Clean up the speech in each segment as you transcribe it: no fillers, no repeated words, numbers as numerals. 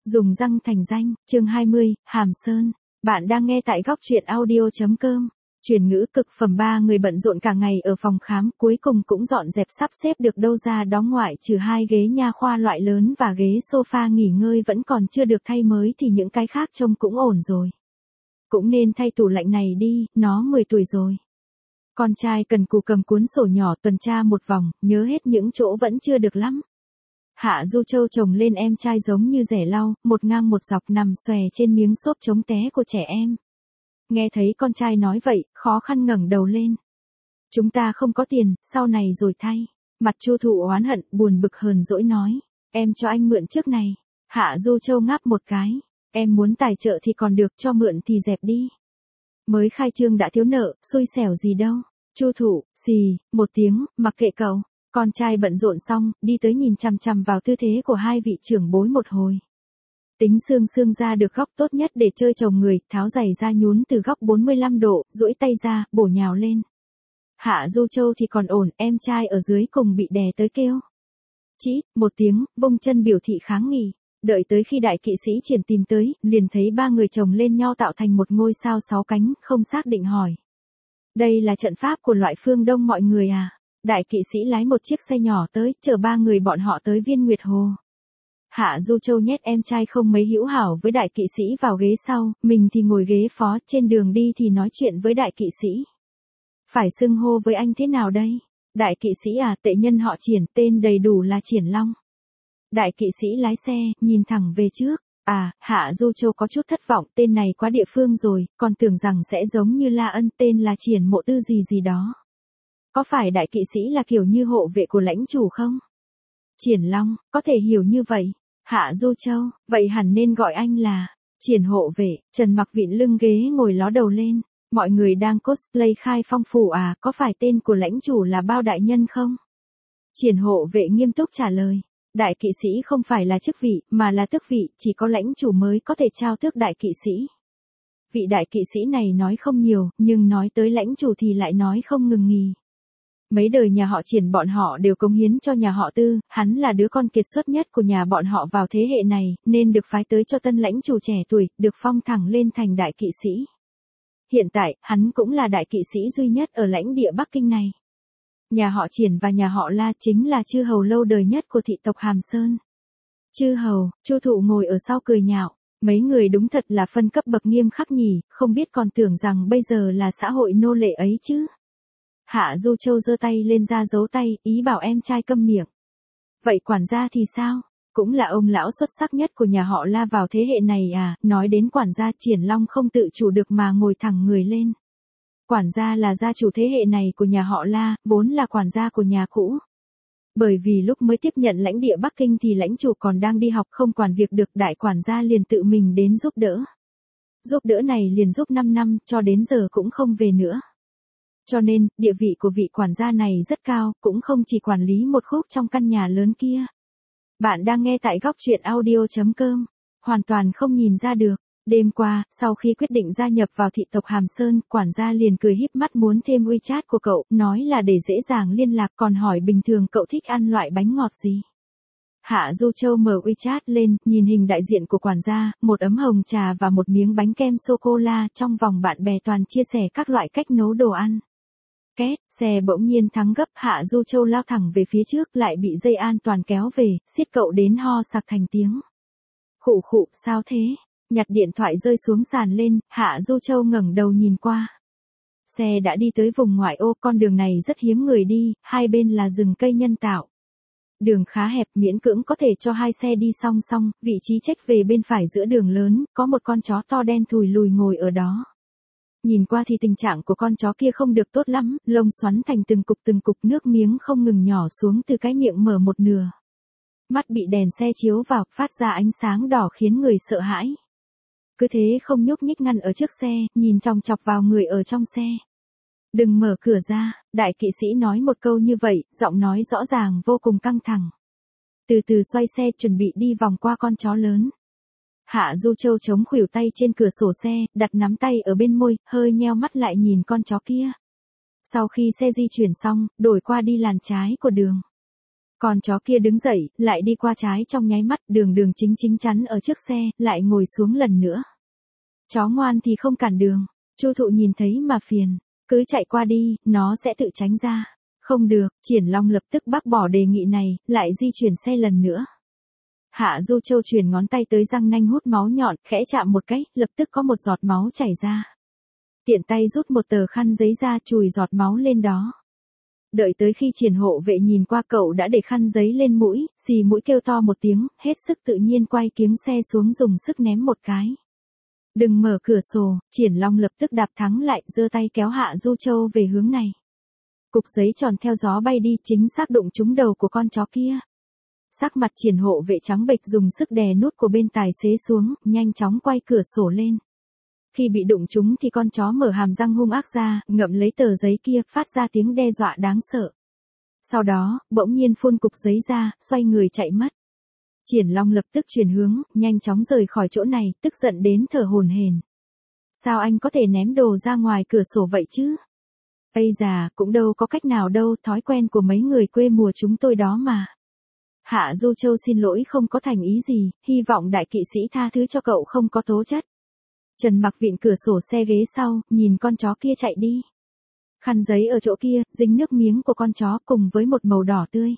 Dùng răng thành danh, chương 20, Hàm Sơn. Bạn đang nghe tại góc truyện audio.com. Truyền ngữ cực phẩm. Ba người bận rộn cả ngày ở phòng khám, cuối cùng cũng dọn dẹp sắp xếp được đâu ra đó, ngoại trừ 2 ghế nha khoa loại lớn và ghế sofa nghỉ ngơi vẫn còn chưa được thay mới thì những cái khác trông cũng ổn rồi. Cũng nên thay tủ lạnh này đi, nó 10 tuổi rồi. Con trai cần cù cầm cuốn sổ nhỏ tuần tra một vòng, nhớ hết những chỗ vẫn chưa được lắm. Hạ Du Châu chồng lên em trai giống như rẻ lau, một ngang một dọc nằm xòe trên miếng xốp chống té của trẻ em. Nghe thấy con trai nói vậy, khó khăn ngẩng đầu lên. Chúng ta không có tiền, sau này rồi thay. Mặt Chu Thụ oán hận, buồn bực hờn dỗi nói. Em cho anh mượn trước này. Hạ Du Châu ngáp một cái. Em muốn tài trợ thì còn được, cho mượn thì dẹp đi. Mới khai trương đã thiếu nợ, xui xẻo gì đâu. Chu Thụ, xì, một tiếng, mặc kệ cậu. Con trai bận rộn xong, đi tới nhìn chằm chằm vào tư thế của hai vị trưởng bối một hồi. Tính xương ra được góc tốt nhất để chơi chồng người, tháo giày ra nhún từ góc 45 độ, duỗi tay ra, bổ nhào lên. Hạ Du Châu thì còn ổn, em trai ở dưới cùng bị đè tới kêu. Chít, một tiếng, vung chân biểu thị kháng nghị. Đợi tới khi đại kỵ sĩ Triển tìm tới, liền thấy ba người chồng lên nhau tạo thành một ngôi sao 6 cánh, không xác định hỏi. Đây là trận pháp của loại phương Đông mọi người à? Đại kỵ sĩ lái một chiếc xe nhỏ tới, chở ba người bọn họ tới Viên Nguyệt Hồ. Hạ Du Châu nhét em trai không mấy hữu hảo với đại kỵ sĩ vào ghế sau, mình thì ngồi ghế phó, trên đường đi thì nói chuyện với đại kỵ sĩ. Phải xưng hô với anh thế nào đây? Đại kỵ sĩ à, tệ nhân họ Triển, tên đầy đủ là Triển Long. Đại kỵ sĩ lái xe, nhìn thẳng về trước. À, Hạ Du Châu có chút thất vọng, tên này quá địa phương rồi, còn tưởng rằng sẽ giống như La Ân, tên là Triển Mộ Tư gì gì đó. Có phải đại kỵ sĩ là kiểu như hộ vệ của lãnh chủ không? Triển Long, có thể hiểu như vậy. Hạ Du Châu, vậy hẳn nên gọi anh là Triển hộ vệ. Trần Mặc vịn lưng ghế ngồi ló đầu lên. Mọi người đang cosplay khai phong phủ à, có phải tên của lãnh chủ là Bao Đại Nhân không? Triển hộ vệ nghiêm túc trả lời. Đại kỵ sĩ không phải là chức vị, mà là tước vị, chỉ có lãnh chủ mới có thể trao tước đại kỵ sĩ. Vị đại kỵ sĩ này nói không nhiều, nhưng nói tới lãnh chủ thì lại nói không ngừng nghỉ. Mấy đời nhà họ Triển bọn họ đều cống hiến cho nhà họ Tư, hắn là đứa con kiệt xuất nhất của nhà bọn họ vào thế hệ này, nên được phái tới cho tân lãnh chủ trẻ tuổi, được phong thẳng lên thành đại kỵ sĩ. Hiện tại, hắn cũng là đại kỵ sĩ duy nhất ở lãnh địa Bắc Kinh này. Nhà họ Triển và nhà họ La chính là chư hầu lâu đời nhất của thị tộc Hàm Sơn. Chư hầu, Chu Thụ ngồi ở sau cười nhạo, mấy người đúng thật là phân cấp bậc nghiêm khắc nhỉ, không biết còn tưởng rằng bây giờ là xã hội nô lệ ấy chứ. Hạ Du Châu giơ tay lên ra dấu tay, ý bảo em trai câm miệng. Vậy quản gia thì sao? Cũng là ông lão xuất sắc nhất của nhà họ La vào thế hệ này à, nói đến quản gia Triển Long không tự chủ được mà ngồi thẳng người lên. Quản gia là gia chủ thế hệ này của nhà họ La, vốn là quản gia của nhà cũ. Bởi vì lúc mới tiếp nhận lãnh địa Bắc Kinh thì lãnh chủ còn đang đi học không quản việc được, đại quản gia liền tự mình đến giúp đỡ. Giúp đỡ này liền giúp 5 năm, cho đến giờ cũng không về nữa. Cho nên, địa vị của vị quản gia này rất cao, cũng không chỉ quản lý một khúc trong căn nhà lớn kia. Bạn đang nghe tại góc truyện audio.com, hoàn toàn không nhìn ra được. Đêm qua, sau khi quyết định gia nhập vào thị tộc Hàm Sơn, quản gia liền cười híp mắt muốn thêm WeChat của cậu, nói là để dễ dàng liên lạc, còn hỏi bình thường cậu thích ăn loại bánh ngọt gì. Hạ Du Châu mở WeChat lên, nhìn hình đại diện của quản gia, một ấm hồng trà và một miếng bánh kem sô-cô-la, trong vòng bạn bè toàn chia sẻ các loại cách nấu đồ ăn. Két, xe bỗng nhiên thắng gấp, Hạ Du Châu lao thẳng về phía trước, lại bị dây an toàn kéo về, siết cậu đến ho sặc thành tiếng. Khụ khụ, sao thế? Nhặt điện thoại rơi xuống sàn lên, Hạ Du Châu ngẩng đầu nhìn qua. Xe đã đi tới vùng ngoại ô, con đường này rất hiếm người đi, hai bên là rừng cây nhân tạo. Đường khá hẹp, miễn cưỡng có thể cho hai xe đi song song, vị trí chếch về bên phải giữa đường lớn, có một con chó to đen thùi lùi ngồi ở đó. Nhìn qua thì tình trạng của con chó kia không được tốt lắm, lông xoắn thành từng cục nước miếng không ngừng nhỏ xuống từ cái miệng mở một nửa. Mắt bị đèn xe chiếu vào, phát ra ánh sáng đỏ khiến người sợ hãi. Cứ thế không nhúc nhích ngăn ở trước xe, nhìn chòng chọc vào người ở trong xe. Đừng mở cửa ra, đại kỵ sĩ nói một câu như vậy, giọng nói rõ ràng vô cùng căng thẳng. Từ từ xoay xe chuẩn bị đi vòng qua con chó lớn. Hạ Du Châu chống khuỷu tay trên cửa sổ xe, đặt nắm tay ở bên môi, hơi nheo mắt lại nhìn con chó kia. Sau khi xe di chuyển xong, đổi qua đi làn trái của đường. Con chó kia đứng dậy, lại đi qua trái trong nháy mắt, đường đường chính chính chắn ở trước xe, lại ngồi xuống lần nữa. Chó ngoan thì không cản đường, Chu Thụ nhìn thấy mà phiền, cứ chạy qua đi, nó sẽ tự tránh ra. Không được, Triển Long lập tức bác bỏ đề nghị này, lại di chuyển xe lần nữa. Hạ Du Châu chuyển ngón tay tới răng nanh hút máu nhọn, khẽ chạm một cái, lập tức có một giọt máu chảy ra. Tiện tay rút một tờ khăn giấy ra chùi giọt máu lên đó. Đợi tới khi Triển hộ vệ nhìn qua cậu đã để khăn giấy lên mũi, xì mũi kêu to một tiếng, hết sức tự nhiên quay kiếng xe xuống dùng sức ném một cái. Đừng mở cửa sổ, Triển Long lập tức đạp thắng lại, giơ tay kéo Hạ Du Châu về hướng này. Cục giấy tròn theo gió bay đi chính xác đụng trúng đầu của con chó kia. Sắc mặt Triển hộ vệ trắng bệch dùng sức đè nút của bên tài xế xuống, nhanh chóng quay cửa sổ lên. Khi bị đụng trúng thì con chó mở hàm răng hung ác ra, ngậm lấy tờ giấy kia, phát ra tiếng đe dọa đáng sợ. Sau đó, bỗng nhiên phun cục giấy ra, xoay người chạy mất. Triển Long lập tức chuyển hướng, nhanh chóng rời khỏi chỗ này, tức giận đến thở hổn hển. Sao anh có thể ném đồ ra ngoài cửa sổ vậy chứ? Ây già, cũng đâu có cách nào đâu, thói quen của mấy người quê mùa chúng tôi đó mà. Hạ Du Châu xin lỗi không có thành ý gì, hy vọng đại kỵ sĩ tha thứ cho cậu không có tố chất. Trần Mặc vịn cửa sổ xe ghế sau, nhìn con chó kia chạy đi. Khăn giấy ở chỗ kia, dính nước miếng của con chó cùng với một màu đỏ tươi.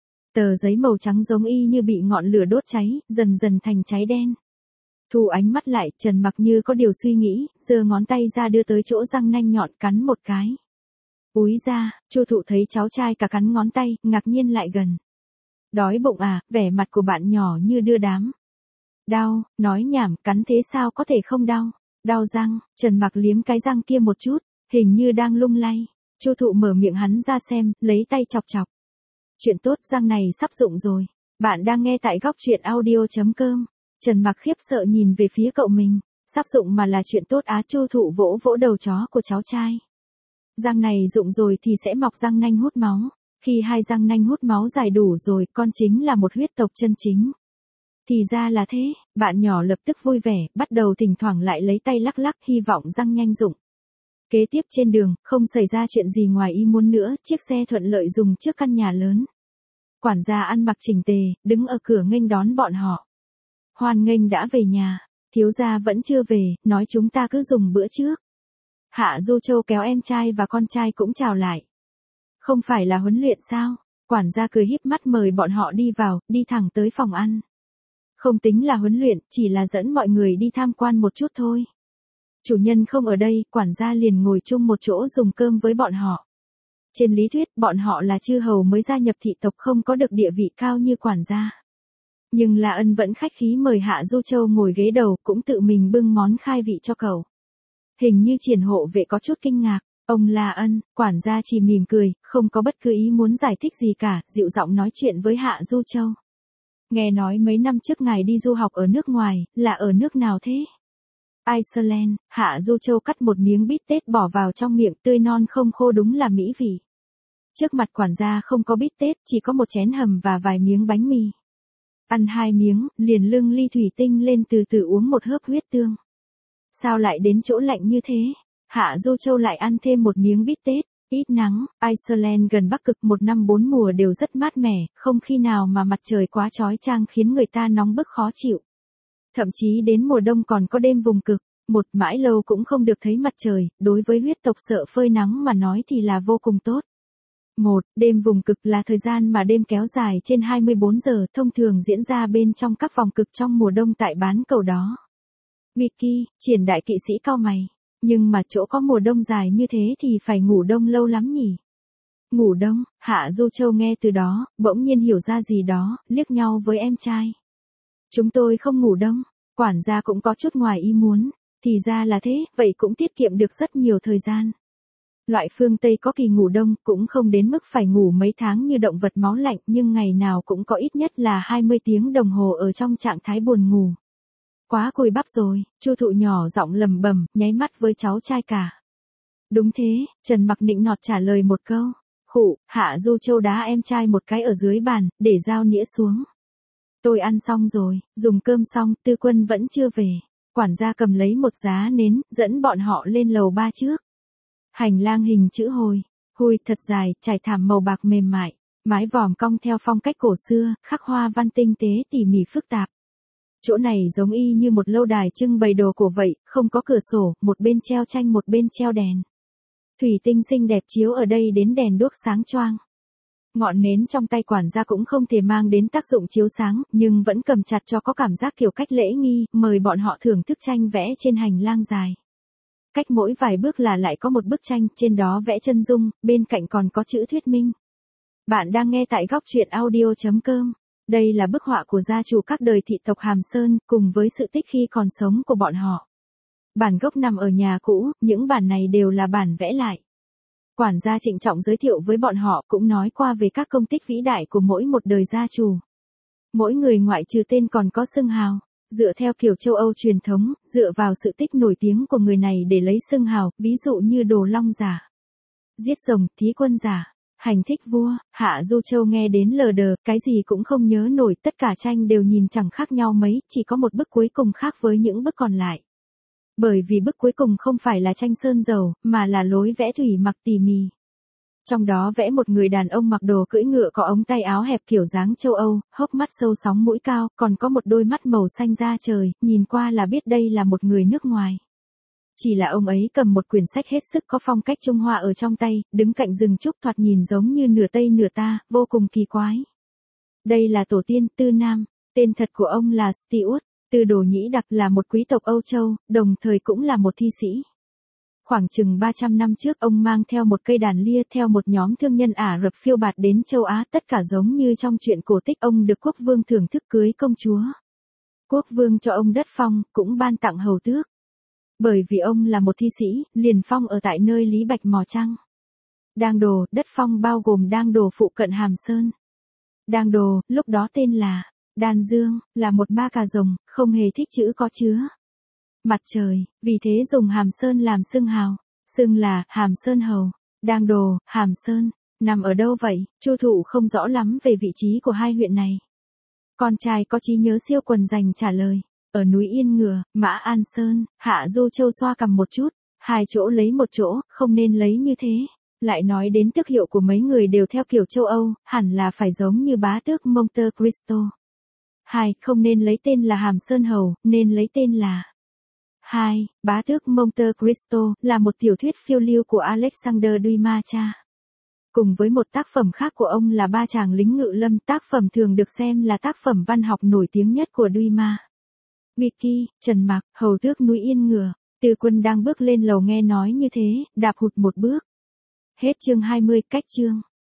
Tờ giấy màu trắng giống y như bị ngọn lửa đốt cháy, dần dần thành cháy đen. Thu ánh mắt lại, Trần Mặc như có điều suy nghĩ, giơ ngón tay ra đưa tới chỗ răng nanh nhọn cắn một cái. Úi ra, Chu Thụ thấy cháu trai cả cắn ngón tay, ngạc nhiên lại gần. Đói bụng à, vẻ mặt của bạn nhỏ như đưa đám. Đau, nói nhảm, cắn thế sao có thể không đau. Đau răng, Trần Mặc liếm cái răng kia một chút, hình như đang lung lay. Chu Thụ mở miệng hắn ra xem, lấy tay chọc chọc. Chuyện tốt, răng này sắp rụng rồi. Bạn đang nghe tại góc truyện audio.com. Trần Mặc khiếp sợ nhìn về phía cậu mình. Sắp rụng mà là chuyện tốt á. Chu Thụ vỗ vỗ đầu chó của cháu trai. Răng này rụng rồi thì sẽ mọc răng nanh hút máu. Khi hai răng nanh hút máu dài đủ rồi, con chính là một huyết tộc chân chính. Thì ra là thế, bạn nhỏ lập tức vui vẻ, bắt đầu thỉnh thoảng lại lấy tay lắc lắc, hy vọng răng nhanh rụng. Kế tiếp trên đường, không xảy ra chuyện gì ngoài ý muốn nữa, chiếc xe thuận lợi dùng trước căn nhà lớn. Quản gia ăn mặc chỉnh tề, đứng ở cửa nghênh đón bọn họ. Hoan nghênh đã về nhà, thiếu gia vẫn chưa về, nói chúng ta cứ dùng bữa trước. Hạ Du Châu kéo em trai và con trai cũng chào lại. Không phải là huấn luyện sao? Quản gia cười híp mắt mời bọn họ đi vào, đi thẳng tới phòng ăn. Không tính là huấn luyện, chỉ là dẫn mọi người đi tham quan một chút thôi. Chủ nhân không ở đây, quản gia liền ngồi chung một chỗ dùng cơm với bọn họ. Trên lý thuyết, bọn họ là chư hầu mới gia nhập thị tộc không có được địa vị cao như quản gia. Nhưng La Ân vẫn khách khí mời Hạ Du Châu ngồi ghế đầu, cũng tự mình bưng món khai vị cho cậu. Hình như Triển hộ vệ có chút kinh ngạc. Ông La Ân, quản gia chỉ mỉm cười, không có bất cứ ý muốn giải thích gì cả, dịu giọng nói chuyện với Hạ Du Châu. Nghe nói mấy năm trước ngài đi du học ở nước ngoài, là ở nước nào thế? Iceland. Hạ Du Châu cắt một miếng bít tết bỏ vào trong miệng, tươi non không khô, đúng là mỹ vị. Trước mặt quản gia không có bít tết, chỉ có một chén hầm và vài miếng bánh mì. Ăn 2 miếng, liền lưng ly thủy tinh lên từ từ uống một hớp huyết tương. Sao lại đến chỗ lạnh như thế? Hạ Du Châu lại ăn thêm một miếng bít tết. Ít nắng, Iceland gần Bắc Cực, một năm 4 mùa đều rất mát mẻ, không khi nào mà mặt trời quá chói chang khiến người ta nóng bức khó chịu. Thậm chí đến mùa đông còn có đêm vùng cực, một mãi lâu cũng không được thấy mặt trời, đối với huyết tộc sợ phơi nắng mà nói thì là vô cùng tốt. Đêm vùng cực là thời gian mà đêm kéo dài trên 24 giờ, thông thường diễn ra bên trong các vòng cực trong mùa đông tại bán cầu đó. Wiki, Triển đại kỵ sĩ cau mày. Nhưng mà chỗ có mùa đông dài như thế thì phải ngủ đông lâu lắm nhỉ? Ngủ đông, Hạ Du Châu nghe từ đó, bỗng nhiên hiểu ra gì đó, liếc nhau với em trai. Chúng tôi không ngủ đông, quản gia cũng có chút ngoài ý muốn, thì ra là thế, vậy cũng tiết kiệm được rất nhiều thời gian. Loại phương Tây có kỳ ngủ đông cũng không đến mức phải ngủ mấy tháng như động vật máu lạnh, nhưng ngày nào cũng có ít nhất là 20 tiếng đồng hồ ở trong trạng thái buồn ngủ. Quá cùi bắp rồi, Chu Thụ nhỏ giọng lầm bầm, nháy mắt với cháu trai cả. Đúng thế, Trần Mặc nịnh nọt trả lời một câu. Khụ, Hạ Du Châu đá em trai một cái ở dưới bàn, để dao nĩa xuống. Tôi ăn xong rồi, dùng cơm xong, Tư Quân vẫn chưa về. Quản gia cầm lấy một giá nến, dẫn bọn họ lên lầu 3 trước. Hành lang hình chữ hồi, hùi thật dài, trải thảm màu bạc mềm mại. Mái vòm cong theo phong cách cổ xưa, khắc hoa văn tinh tế tỉ mỉ phức tạp. Chỗ này giống y như một lâu đài trưng bày đồ cổ vậy, không có cửa sổ, một bên treo tranh một bên treo đèn. Thủy tinh xinh đẹp chiếu ở đây đến đèn đuốc sáng choang. Ngọn nến trong tay quản gia cũng không thể mang đến tác dụng chiếu sáng, nhưng vẫn cầm chặt cho có cảm giác kiểu cách lễ nghi, mời bọn họ thưởng thức tranh vẽ trên hành lang dài. Cách mỗi vài bước là lại có một bức tranh, trên đó vẽ chân dung, bên cạnh còn có chữ thuyết minh. Bạn đang nghe tại góc truyện audio.com. Đây là bức họa của gia chủ các đời thị tộc Hàm Sơn, cùng với sự tích khi còn sống của bọn họ. Bản gốc nằm ở nhà cũ, những bản này đều là bản vẽ lại. Quản gia trịnh trọng giới thiệu với bọn họ, cũng nói qua về các công tích vĩ đại của mỗi một đời gia chủ. Mỗi người ngoại trừ tên còn có xưng hào, dựa theo kiểu châu Âu truyền thống, dựa vào sự tích nổi tiếng của người này để lấy xưng hào, ví dụ như Đồ Long giả, Giết Rồng, Thí Quân giả, Hành Thích Vua, Hạ Du Châu nghe đến lờ đờ, cái gì cũng không nhớ nổi, tất cả tranh đều nhìn chẳng khác nhau mấy, chỉ có một bức cuối cùng khác với những bức còn lại. Bởi vì bức cuối cùng không phải là tranh sơn dầu, mà là lối vẽ thủy mặc tỉ mỉ. Trong đó vẽ một người đàn ông mặc đồ cưỡi ngựa có ống tay áo hẹp kiểu dáng châu Âu, hốc mắt sâu sóng mũi cao, còn có một đôi mắt màu xanh da trời, nhìn qua là biết đây là một người nước ngoài. Chỉ là ông ấy cầm một quyển sách hết sức có phong cách Trung Hoa ở trong tay, đứng cạnh rừng trúc thoạt nhìn giống như nửa Tây nửa ta, vô cùng kỳ quái. Đây là tổ tiên Tư Nam, tên thật của ông là Stuart, Tư Đồ Nhĩ Đặc, là một quý tộc Âu Châu, đồng thời cũng là một thi sĩ. Khoảng chừng 300 năm trước ông mang theo một cây đàn lia theo một nhóm thương nhân Ả Rập phiêu bạt đến châu Á, tất cả giống như trong truyện cổ tích. Ông được quốc vương thưởng thức cưới công chúa. Quốc vương cho ông đất phong, cũng ban tặng hầu tước. Bởi vì ông là một thi sĩ, liền phong ở tại nơi Lý Bạch Mò Trăng. Đang Đồ, đất phong bao gồm Đang Đồ phụ cận Hàm Sơn. Đang Đồ, lúc đó tên là Đan Dương, là một ma cà rồng, không hề thích chữ có chứa mặt trời, vì thế dùng Hàm Sơn làm xưng hào, xưng là Hàm Sơn Hầu. Đang Đồ, Hàm Sơn, nằm ở đâu vậy? Chu Thụ không rõ lắm về vị trí của hai huyện này. Con trai có trí nhớ siêu quần dành trả lời, ở núi Yên Ngựa, Mã An Sơn. Hạ Du Châu xoa cằm một chút, hai chỗ lấy một chỗ, không nên lấy như thế. Lại nói đến tước hiệu của mấy người đều theo kiểu châu Âu, hẳn là phải giống như bá tước Monte Cristo. Hai, không nên lấy tên là Hàm Sơn Hầu, nên lấy tên là 2. Bá tước Monte Cristo, là một tiểu thuyết phiêu lưu của Alexander Dumas. Cùng với một tác phẩm khác của ông là Ba chàng lính ngự lâm, tác phẩm thường được xem là tác phẩm văn học nổi tiếng nhất của Dumas. Wiki, Trần Mặc, hầu tước núi Yên Ngựa. Tư Quân đang bước lên lầu nghe nói như thế, đạp hụt một bước. Hết chương 20, cách chương.